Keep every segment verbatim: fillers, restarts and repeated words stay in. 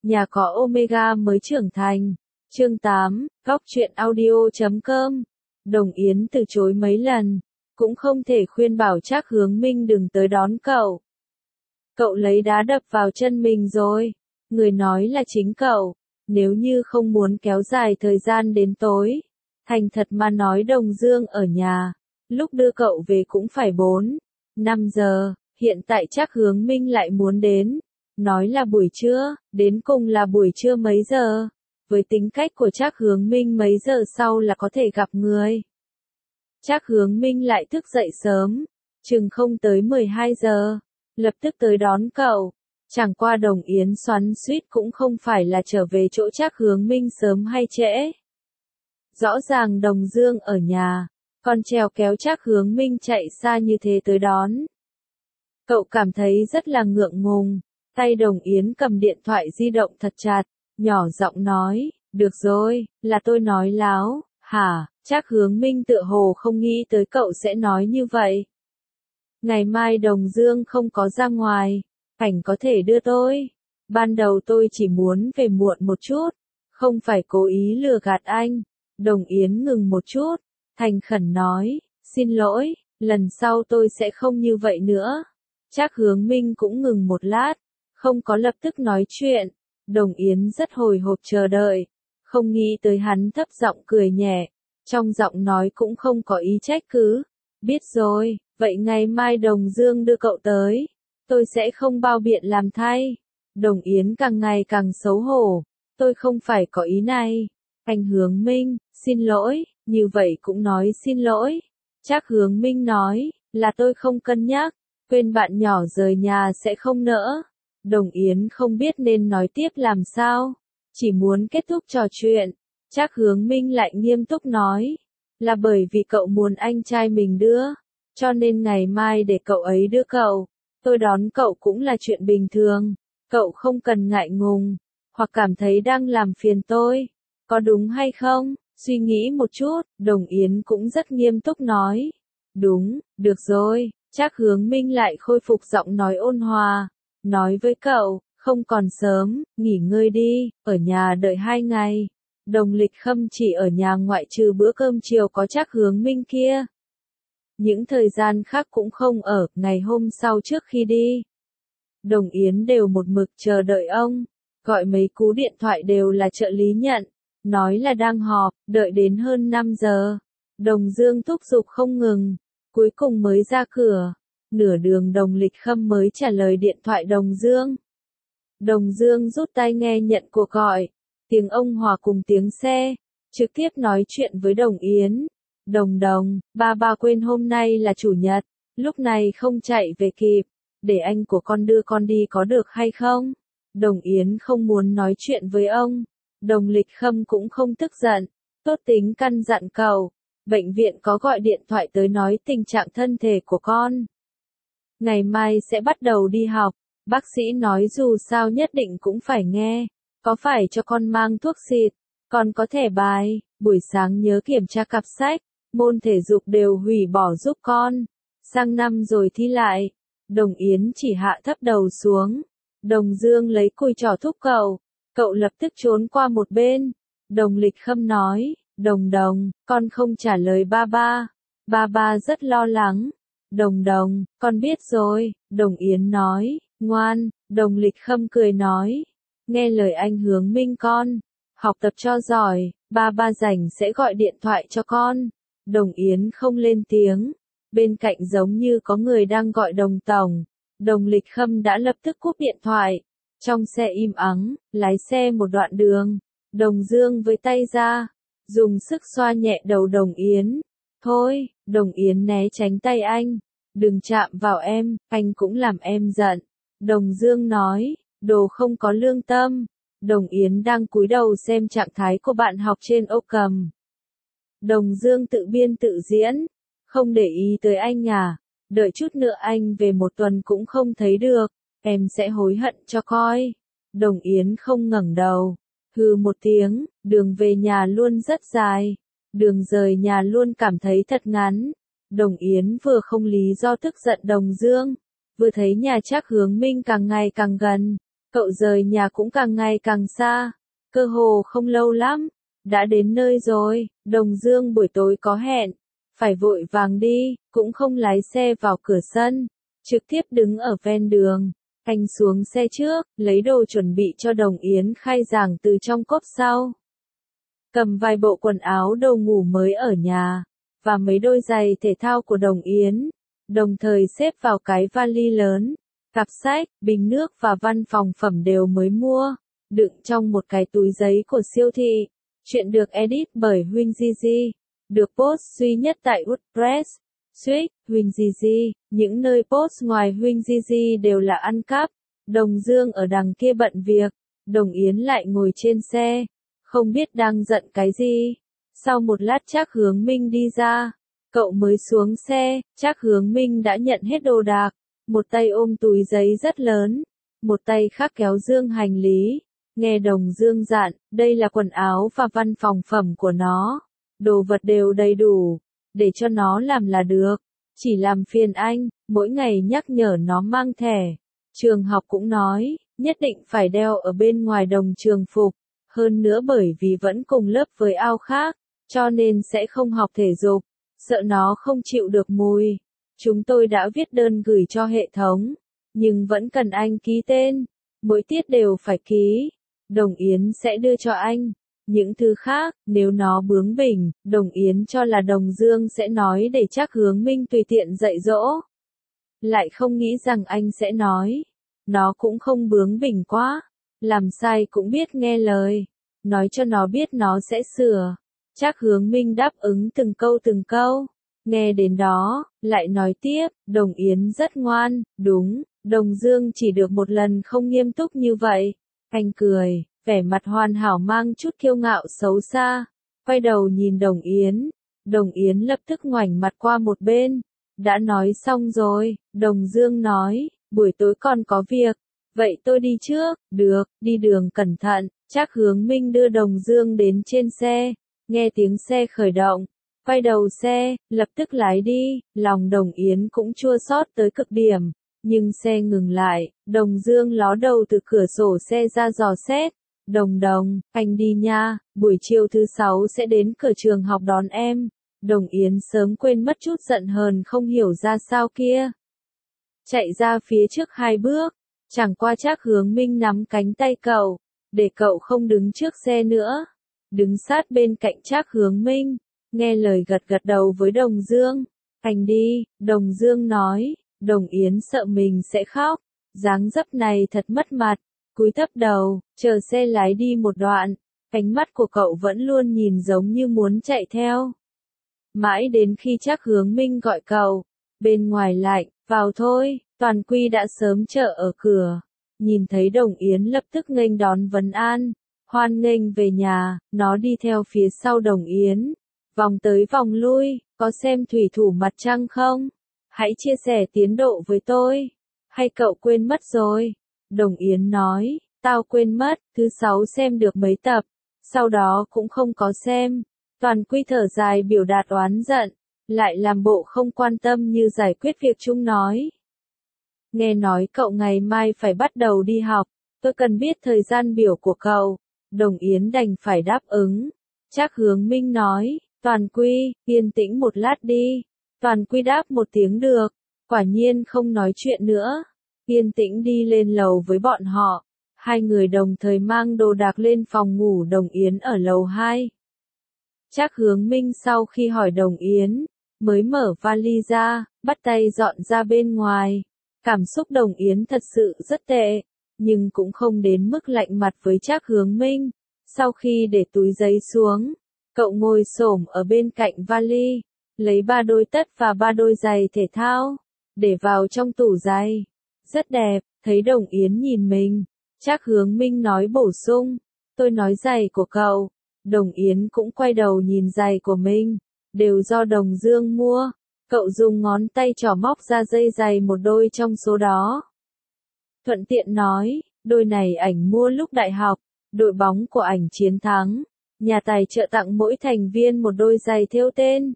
Nhà có Omega mới trưởng thành. Chương tám, góc truyện audio chấm com. Đồng Yến từ chối mấy lần, cũng không thể khuyên bảo Trác Hướng Minh đừng tới đón cậu. Cậu lấy đá đập vào chân mình rồi. Người nói là chính cậu. Nếu như không muốn kéo dài thời gian đến tối, thành thật mà nói Đồng Dương ở nhà, lúc đưa cậu về cũng phải bốn, năm giờ, hiện tại Trác Hướng Minh lại muốn đến. Nói là buổi trưa, đến cùng là buổi trưa mấy giờ? Với tính cách của Trác Hướng Minh mấy giờ sau là có thể gặp người. Trác Hướng Minh lại thức dậy sớm, chừng không tới mười hai giờ, lập tức tới đón cậu. Chẳng qua Đồng Yến xoắn xuýt cũng không phải là trở về chỗ Trác Hướng Minh sớm hay trễ. Rõ ràng Đồng Dương ở nhà, còn trèo kéo Trác Hướng Minh chạy xa như thế tới đón. Cậu cảm thấy rất là ngượng ngùng, tay Đồng Yến cầm điện thoại di động thật chặt, nhỏ giọng nói, được rồi, là tôi nói láo, hả? Trác Hướng Minh tựa hồ không nghĩ tới cậu sẽ nói như vậy. Ngày mai Đồng Dương không có ra ngoài, Cảnh có thể đưa tôi. Ban đầu tôi chỉ muốn về muộn một chút, không phải cố ý lừa gạt anh. Đồng Yến ngừng một chút, thành khẩn nói, xin lỗi, lần sau tôi sẽ không như vậy nữa. Trác Hướng Minh cũng ngừng một lát, không có lập tức nói chuyện. Đồng Yến rất hồi hộp chờ đợi, không nghĩ tới hắn thấp giọng cười nhẹ, trong giọng nói cũng không có ý trách cứ. Biết rồi, vậy ngày mai Đồng Dương đưa cậu tới, tôi sẽ không bao biện làm thay. Đồng Yến càng ngày càng xấu hổ, tôi không phải có ý này. Anh Hướng Minh, xin lỗi, như vậy cũng nói xin lỗi. Trác Hướng Minh nói, là tôi không cân nhắc, quên bạn nhỏ rời nhà sẽ không nỡ. Đồng Yến không biết nên nói tiếp làm sao, chỉ muốn kết thúc trò chuyện. Trác Hướng Minh lại nghiêm túc nói, là bởi vì cậu muốn anh trai mình đưa, cho nên ngày mai để cậu ấy đưa cậu, tôi đón cậu cũng là chuyện bình thường, cậu không cần ngại ngùng, hoặc cảm thấy đang làm phiền tôi, có đúng hay không? Suy nghĩ một chút, Đồng Yến cũng rất nghiêm túc nói, đúng, được rồi. Trác Hướng Minh lại khôi phục giọng nói ôn hòa, nói với cậu, không còn sớm, nghỉ ngơi đi, ở nhà đợi hai ngày. Đồng Lịch Khâm chỉ ở nhà ngoại trừ bữa cơm chiều có Trác Hướng Minh kia. Những thời gian khác cũng không ở, ngày hôm sau trước khi đi. Đồng Yến đều một mực chờ đợi ông, gọi mấy cú điện thoại đều là trợ lý nhận, nói là đang họp, đợi đến hơn năm giờ. Đồng Dương thúc giục không ngừng, cuối cùng mới ra cửa. Nửa đường Đồng Lịch Khâm mới trả lời điện thoại Đồng Dương. Đồng Dương rút tai nghe nhận cuộc gọi, tiếng ông hòa cùng tiếng xe, trực tiếp nói chuyện với Đồng Yến. Đồng Đồng, ba ba quên hôm nay là chủ nhật, lúc này không chạy về kịp, để anh của con đưa con đi có được hay không? Đồng Yến không muốn nói chuyện với ông. Đồng Lịch Khâm cũng không tức giận, tốt tính căn dặn cậu, bệnh viện có gọi điện thoại tới nói tình trạng thân thể của con. Ngày mai sẽ bắt đầu đi học, bác sĩ nói dù sao nhất định cũng phải nghe, có phải cho con mang thuốc xịt, con có thẻ bài, buổi sáng nhớ kiểm tra cặp sách, môn thể dục đều hủy bỏ giúp con, sang năm rồi thi lại. Đồng Yến chỉ hạ thấp đầu xuống, Đồng Dương lấy cùi trỏ thúc cậu, cậu lập tức trốn qua một bên. Đồng Lịch Khâm nói, Đồng Đồng, con không trả lời ba ba, ba ba rất lo lắng. Đồng Đồng, con biết rồi, Đồng Yến nói, ngoan. Đồng Lịch Khâm cười nói, nghe lời anh Hướng Minh con, học tập cho giỏi, ba ba rảnh sẽ gọi điện thoại cho con. Đồng Yến không lên tiếng, bên cạnh giống như có người đang gọi Đồng Tổng. Đồng Lịch Khâm đã lập tức cúp điện thoại, trong xe im ắng, lái xe một đoạn đường, Đồng Dương với tay ra, dùng sức xoa nhẹ đầu Đồng Yến. Thôi, Đồng Yến né tránh tay anh, đừng chạm vào em, anh cũng làm em giận. Đồng Dương nói, đồ không có lương tâm. Đồng Yến đang cúi đầu xem trạng thái của bạn học trên ô cầm. Đồng Dương tự biên tự diễn, không để ý tới anh à, đợi chút nữa anh về một tuần cũng không thấy được, em sẽ hối hận cho coi. Đồng Yến không ngẩng đầu, hừ một tiếng, đường về nhà luôn rất dài, đường rời nhà luôn cảm thấy thật ngắn. Đồng Yến vừa không lý do tức giận Đồng Dương, vừa thấy nhà Trác Hướng Minh càng ngày càng gần, Cậu rời nhà cũng càng ngày càng xa, cơ hồ không lâu lắm, đã đến nơi rồi. Đồng Dương buổi tối có hẹn, phải vội vàng đi, cũng không lái xe vào cửa sân, trực tiếp đứng ở ven đường. Anh xuống xe trước, lấy đồ chuẩn bị cho Đồng Yến khai giảng từ trong cốp sau. Cầm vài bộ quần áo đồ ngủ mới ở nhà, và mấy đôi giày thể thao của Đồng Yến, đồng thời xếp vào cái vali lớn. Cặp sách, bình nước và văn phòng phẩm đều mới mua, đựng trong một cái túi giấy của siêu thị. Chuyện được edit bởi Huỳnh Gigi, được post duy nhất tại WordPress. Suýt, Huỳnh Gigi, những nơi post ngoài Huỳnh Gigi đều là ăn cắp. Đồng Dương ở đằng kia bận việc, Đồng Yến lại ngồi trên xe, không biết đang giận cái gì. Sau một lát Trác Hướng Minh đi ra, cậu mới xuống xe, Trác Hướng Minh đã nhận hết đồ đạc, một tay ôm túi giấy rất lớn, một tay khác kéo dương hành lý. Nghe Đồng Dương dặn, đây là quần áo và văn phòng phẩm của nó, đồ vật đều đầy đủ, để cho nó làm là được, chỉ làm phiền anh, mỗi ngày nhắc nhở nó mang thẻ. Trường học cũng nói, nhất định phải đeo ở bên ngoài đồng trường phục, hơn nữa bởi vì vẫn cùng lớp với ao khác, cho nên sẽ không học thể dục, sợ nó không chịu được mùi. Chúng tôi đã viết đơn gửi cho hệ thống, nhưng vẫn cần anh ký tên, mỗi tiết đều phải ký. Đồng Yến sẽ đưa cho anh. Những thứ khác, nếu nó bướng bỉnh, Đồng Yến cho là Đồng Dương sẽ nói để Trác Hướng Minh tùy tiện dạy dỗ. Lại không nghĩ rằng anh sẽ nói. Nó cũng không bướng bỉnh quá. Làm sai cũng biết nghe lời. Nói cho nó biết nó sẽ sửa. Trác Hướng Minh đáp ứng từng câu từng câu. Nghe đến đó, lại nói tiếp, Đồng Yến rất ngoan, đúng, Đồng Dương chỉ được một lần không nghiêm túc như vậy. Anh cười, vẻ mặt hoàn hảo mang chút kiêu ngạo xấu xa, quay đầu nhìn Đồng Yến. Đồng Yến lập tức ngoảnh mặt qua một bên. Đã nói xong rồi, Đồng Dương nói, buổi tối còn có việc, vậy tôi đi trước. Được, đi đường cẩn thận. Trác Hướng Minh đưa Đồng Dương đến trên xe, nghe tiếng xe khởi động, quay đầu xe, lập tức lái đi. Lòng Đồng Yến cũng chua xót tới cực điểm. Nhưng xe ngừng lại, Đồng Dương ló đầu từ cửa sổ xe ra dò xét. Đồng Đồng, anh đi nha, buổi chiều thứ sáu sẽ đến cửa trường học đón em. Đồng Yến sớm quên mất chút giận hờn không hiểu ra sao kia. Chạy ra phía trước hai bước, chẳng qua Trác Hướng Minh nắm cánh tay cậu, để cậu không đứng trước xe nữa. Đứng sát bên cạnh Trác Hướng Minh, nghe lời gật gật đầu với Đồng Dương. Anh đi, Đồng Dương nói. Đồng Yến sợ mình sẽ khóc, dáng dấp này thật mất mặt, cúi thấp đầu, chờ xe lái đi một đoạn, ánh mắt của cậu vẫn luôn nhìn giống như muốn chạy theo. Mãi đến khi Trác Hướng Minh gọi cậu, bên ngoài lạnh, vào thôi. Toàn Quy đã sớm chờ ở cửa, nhìn thấy Đồng Yến lập tức nghênh đón vấn an, hoan nghênh về nhà. Nó đi theo phía sau Đồng Yến, vòng tới vòng lui, có xem thủy thủ mặt trăng không? Hãy chia sẻ tiến độ với tôi. Hay cậu quên mất rồi? Đồng Yến nói, tao quên mất, thứ sáu xem được mấy tập, sau đó cũng không có xem. Toàn Quy thở dài biểu đạt oán giận, lại làm bộ không quan tâm như giải quyết việc chung nói. Nghe nói cậu ngày mai phải bắt đầu đi học, tôi cần biết thời gian biểu của cậu. Đồng Yến đành phải đáp ứng. Trác Hướng Minh nói, Toàn Quy, yên tĩnh một lát đi. Toàn Quy đáp một tiếng được, quả nhiên không nói chuyện nữa. Yên tĩnh đi lên lầu với bọn họ. Hai người đồng thời mang đồ đạc lên phòng ngủ Đồng Yến ở lầu hai. Trác Hướng Minh sau khi hỏi Đồng Yến, mới mở vali ra, bắt tay dọn ra bên ngoài. Cảm xúc Đồng Yến thật sự rất tệ, nhưng cũng không đến mức lạnh mặt với Trác Hướng Minh. Sau khi để túi giấy xuống, cậu ngồi xổm ở bên cạnh vali, lấy ba đôi tất và ba đôi giày thể thao, để vào trong tủ giày. Rất đẹp, thấy Đồng Yến nhìn mình. Trác Hướng Minh nói bổ sung, tôi nói giày của cậu. Đồng Yến cũng quay đầu nhìn giày của mình, đều do Đồng Dương mua. Cậu dùng ngón tay trỏ móc ra dây giày một đôi trong số đó. Thuận tiện nói, đôi này ảnh mua lúc đại học, đội bóng của ảnh chiến thắng. Nhà tài trợ tặng mỗi thành viên một đôi giày thêu tên.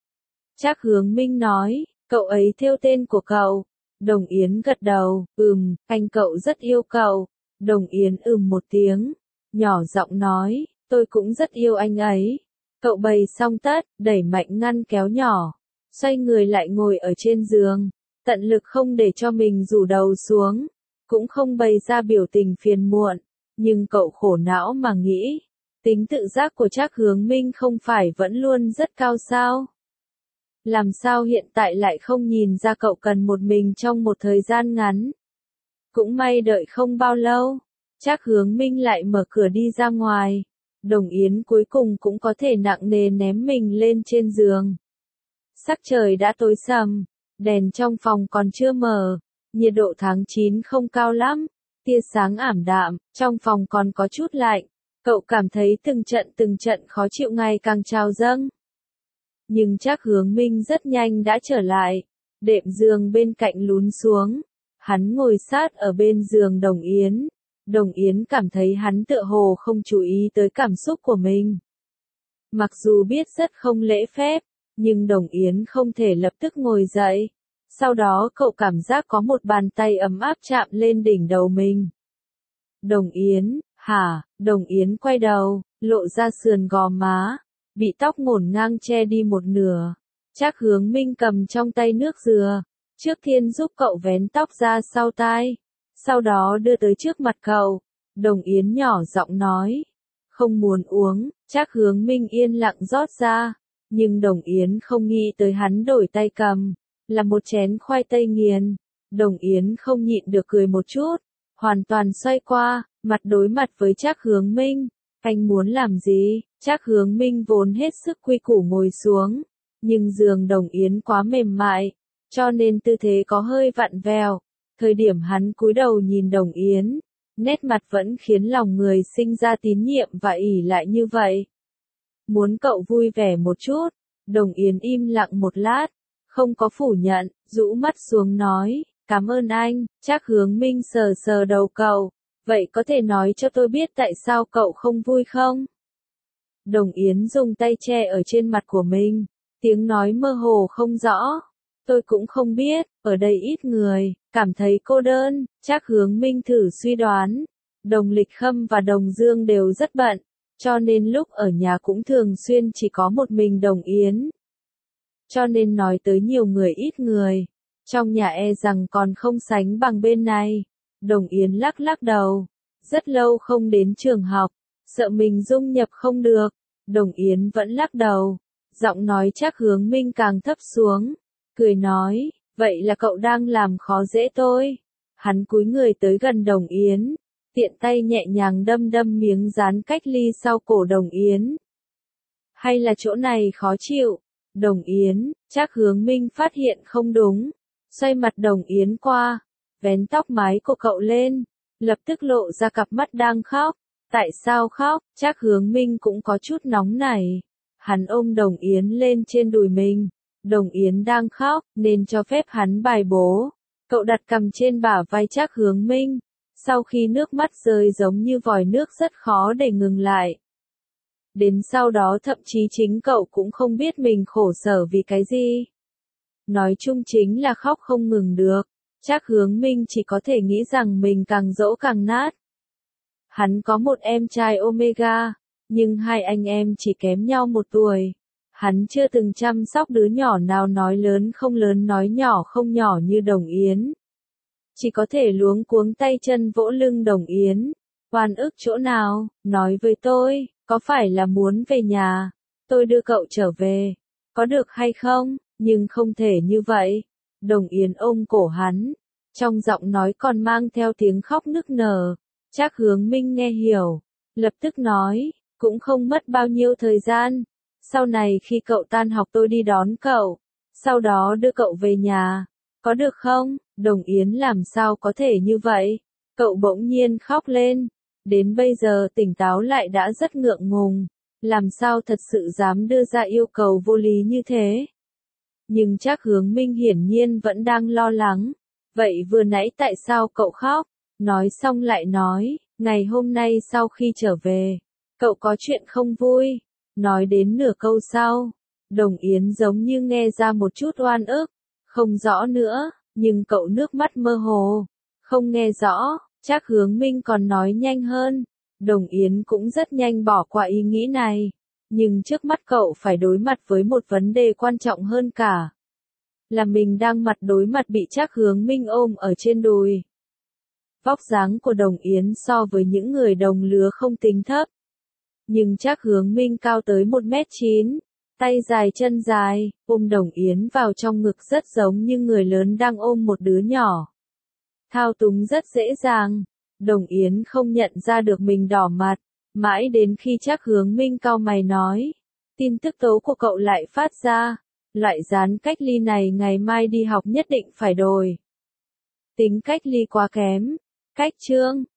Trác Hướng Minh nói, cậu ấy thêu tên của cậu. Đồng Yến gật đầu, ừm, anh cậu rất yêu cậu. Đồng Yến ừm một tiếng, nhỏ giọng nói, tôi cũng rất yêu anh ấy. Cậu bày xong tất, đẩy mạnh ngăn kéo nhỏ, xoay người lại ngồi ở trên giường, tận lực không để cho mình rủ đầu xuống, cũng không bày ra biểu tình phiền muộn, nhưng cậu khổ não mà nghĩ, tính tự giác của Trác Hướng Minh không phải vẫn luôn rất cao sao? Làm sao hiện tại lại không nhìn ra cậu cần một mình trong một thời gian ngắn? Cũng may đợi không bao lâu, Trác Hướng Minh lại mở cửa đi ra ngoài. Đồng Yến cuối cùng cũng có thể nặng nề ném mình lên trên giường. Sắc trời đã tối sầm, đèn trong phòng còn chưa mở, nhiệt độ tháng chín không cao lắm, tia sáng ảm đạm, trong phòng còn có chút lạnh. Cậu cảm thấy từng trận từng trận khó chịu ngày càng trào dâng. Nhưng Trác Hướng Minh rất nhanh đã trở lại, đệm giường bên cạnh lún xuống, hắn ngồi sát ở bên giường Đồng Yến. Đồng Yến cảm thấy hắn tựa hồ không chú ý tới cảm xúc của mình. Mặc dù biết rất không lễ phép, nhưng Đồng Yến không thể lập tức ngồi dậy. Sau đó cậu cảm giác có một bàn tay ấm áp chạm lên đỉnh đầu mình. Đồng Yến, hả? Đồng Yến quay đầu, lộ ra sườn gò má, bị tóc ngổn ngang che đi một nửa. Trác Hướng Minh cầm trong tay nước dừa, trước tiên giúp cậu vén tóc ra sau tai. Sau đó đưa tới trước mặt cậu, Đồng Yến nhỏ giọng nói, không muốn uống. Trác Hướng Minh yên lặng rót ra, nhưng Đồng Yến không nghĩ tới hắn đổi tay cầm, là một chén khoai tây nghiền. Đồng Yến không nhịn được cười một chút, hoàn toàn xoay qua, mặt đối mặt với Trác Hướng Minh. Anh muốn làm gì? Trác Hướng Minh vốn hết sức quy củ ngồi xuống, nhưng giường Đồng Yến quá mềm mại, cho nên tư thế có hơi vặn vẹo. Thời điểm hắn cúi đầu nhìn Đồng Yến, nét mặt vẫn khiến lòng người sinh ra tín nhiệm và ỷ lại như vậy. Muốn cậu vui vẻ một chút. Đồng Yến im lặng một lát, không có phủ nhận, rũ mắt xuống nói, cảm ơn anh. Trác Hướng Minh sờ sờ đầu cậu, vậy có thể nói cho tôi biết tại sao cậu không vui không? Đồng Yến dùng tay che ở trên mặt của mình, tiếng nói mơ hồ không rõ. Tôi cũng không biết, ở đây ít người, cảm thấy cô đơn. Trác Hướng Minh thử suy đoán, Đồng Lịch Khâm và Đồng Dương đều rất bận, cho nên lúc ở nhà cũng thường xuyên chỉ có một mình Đồng Yến. Cho nên nói tới nhiều người ít người, trong nhà e rằng còn không sánh bằng bên này. Đồng Yến lắc lắc đầu, rất lâu không đến trường học, sợ mình dung nhập không được. Đồng Yến vẫn lắc đầu, giọng nói Trác Hướng Minh càng thấp xuống, cười nói, vậy là cậu đang làm khó dễ tôi. Hắn cúi người tới gần Đồng Yến, tiện tay nhẹ nhàng đâm đâm miếng dán cách ly sau cổ Đồng Yến. Hay là chỗ này khó chịu? Đồng Yến, Trác Hướng Minh phát hiện không đúng, xoay mặt Đồng Yến qua, vén tóc mái của cậu lên, lập tức lộ ra cặp mắt đang khóc. Tại sao khóc? Trác Hướng Minh cũng có chút nóng nảy. Hắn ôm Đồng Yến lên trên đùi mình. Đồng Yến đang khóc, nên cho phép hắn bài bố. Cậu đặt cằm trên bả vai Trác Hướng Minh. Sau khi nước mắt rơi giống như vòi nước rất khó để ngừng lại. Đến sau đó thậm chí chính cậu cũng không biết mình khổ sở vì cái gì. Nói chung chính là khóc không ngừng được. Trác Hướng Minh chỉ có thể nghĩ rằng mình càng dỗ càng nát. Hắn có một em trai Omega, nhưng hai anh em chỉ kém nhau một tuổi. Hắn chưa từng chăm sóc đứa nhỏ nào nói lớn không lớn nói nhỏ không nhỏ như Đồng Yến. Chỉ có thể luống cuống tay chân vỗ lưng Đồng Yến. Oan ức chỗ nào? Nói với tôi, có phải là muốn về nhà? Tôi đưa cậu trở về. Có được hay không? Nhưng không thể như vậy. Đồng Yến ôm cổ hắn. Trong giọng nói còn mang theo tiếng khóc nức nở. Trác Hướng Minh nghe hiểu. Lập tức nói, cũng không mất bao nhiêu thời gian. Sau này khi cậu tan học tôi đi đón cậu. Sau đó đưa cậu về nhà. Có được không? Đồng Yến làm sao có thể như vậy? Cậu bỗng nhiên khóc lên. Đến bây giờ tỉnh táo lại đã rất ngượng ngùng. Làm sao thật sự dám đưa ra yêu cầu vô lý như thế? Nhưng Trác Hướng Minh hiển nhiên vẫn đang lo lắng. Vậy vừa nãy tại sao cậu khóc? Nói xong lại nói, ngày hôm nay sau khi trở về, cậu có chuyện không vui. Nói đến nửa câu sau, Đồng Yến giống như nghe ra một chút oan ức, không rõ nữa, nhưng cậu nước mắt mơ hồ, không nghe rõ, Trác Hướng Minh còn nói nhanh hơn. Đồng Yến cũng rất nhanh bỏ qua ý nghĩ này. Nhưng trước mắt cậu phải đối mặt với một vấn đề quan trọng hơn cả. Là mình đang mặt đối mặt bị Trác Hướng Minh ôm ở trên đùi. Vóc dáng của Đồng Yến so với những người đồng lứa không tính thấp. Nhưng Trác Hướng Minh cao tới một mét chín, tay dài chân dài, ôm Đồng Yến vào trong ngực rất giống như người lớn đang ôm một đứa nhỏ. Thao túng rất dễ dàng, Đồng Yến không nhận ra được mình đỏ mặt, mãi đến khi Trác Hướng Minh cau mày nói, tin tức tố của cậu lại phát ra, loại dán cách ly này ngày mai đi học nhất định phải đổi. Tính cách ly quá kém, cách chương.